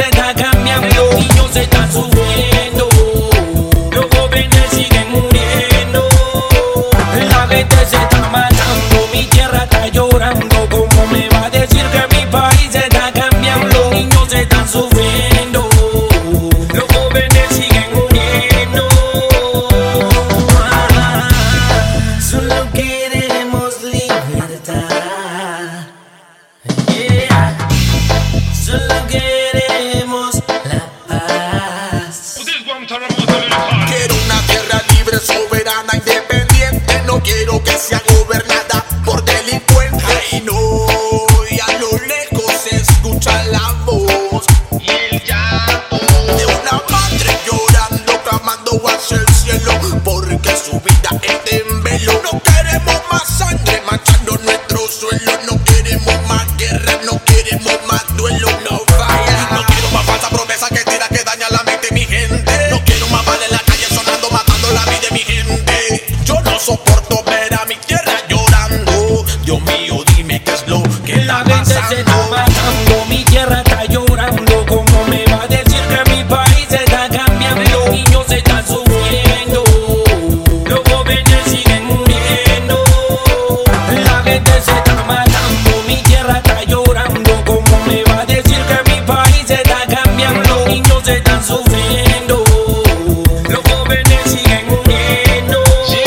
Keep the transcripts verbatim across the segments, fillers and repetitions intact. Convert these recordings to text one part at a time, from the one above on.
está cambiando, los niños están sufriendo, los jóvenes siguen muriendo, la gente se está matando, mi tierra está llorando. ¿Cómo me va a decir que mi país está cambiando? Los niños están sufriendo, los jóvenes siguen muriendo. Ah, solo queremos libertad. Yeah. Solo queremos la paz. Quiero una tierra libre, soberana, independiente. No quiero que sea gobernada por delincuentes. Ay, no, y a lo lejos se escucha la voz y el llanto de una madre llorando, clamando hacia el cielo, porque su vida está en velo. No queremos más sangre manchando nuestro suelo. No queremos más guerra, no queremos más duelo. No vaya, no quiero más falsa promesa que tira, que daña la mente, mi gente. No quiero más balas en la calle sonando, matando la vida de mi gente. Yo no soporto ver a mi tierra llorando. Dios mío, dime qué es lo que La está gente se está pasando. matando, mi tierra está llorando. ¿Cómo me va a decir que mi país está cambiando? Los niños están sufriendo, los jóvenes siguen muriendo, la gente se está matando, mi tierra está llorando. ¿Cómo me va a decir que mi país está cambiando? Los niños están sufriendo, los jóvenes siguen muriendo.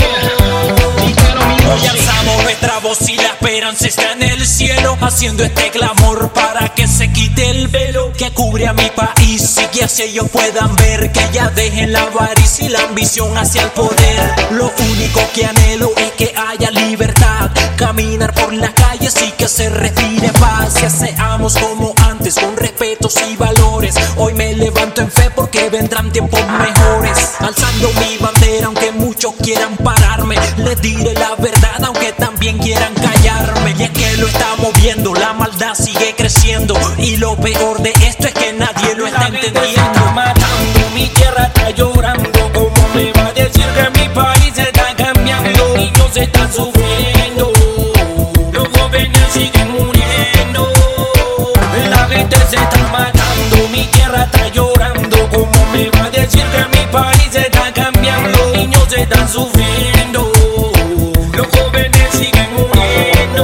Hoy alzamos nuestra voz y la esperanza está en el cielo, haciendo este clamor para que se quite el velo que cubre a mi país y que así ellos puedan ver, que ya dejen la avaricia y la ambición hacia el poder. Lo único que anhelo es que haya libertad, caminar por las calles y que se respire paz, que seamos como antes, con respetos y valores. Hoy me levanto en fe porque vendrán tiempos mejores, alzando mi bandera aunque muchos quieran pararme. Les diré la verdad aunque también quieran callarme, y es que lo estamos viendo, la maldad sigue creciendo, y lo peor de esto es que nadie lo está entendiendo. Se está matando, mi tierra está llorando. ¿Cómo me va a decir que mi país está cambiando? Los niños están sufriendo, los jóvenes siguen muriendo, la gente se está matando, mi tierra está llorando. ¿Cómo me va a decir que mi país está cambiando? Los niños están sufriendo, los jóvenes siguen muriendo.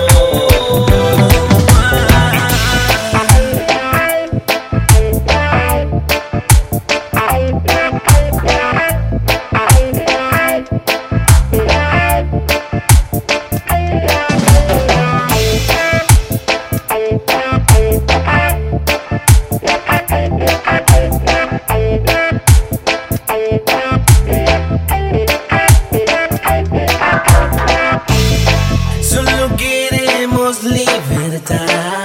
Solo queremos libertad.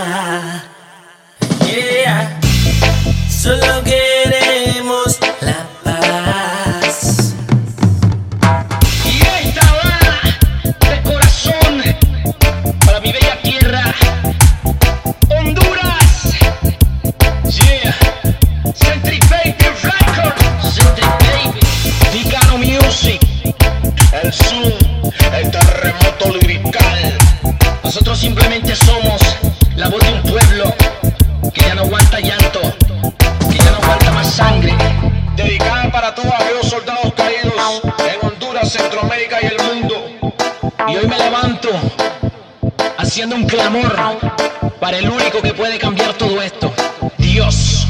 Yeah. Solo queremos la paz. Y esta va de corazón para mi bella tierra, Honduras. Yeah. Centric Baby Records, Centric Baby, Ticano Music, el sur, el terremoto lirical. Nosotros simplemente somos la voz de un pueblo que ya no aguanta llanto, que ya no aguanta más sangre. Dedicada para todos aquellos soldados caídos en Honduras, Centroamérica y el mundo. Y hoy me levanto haciendo un clamor para el único que puede cambiar todo esto: Dios.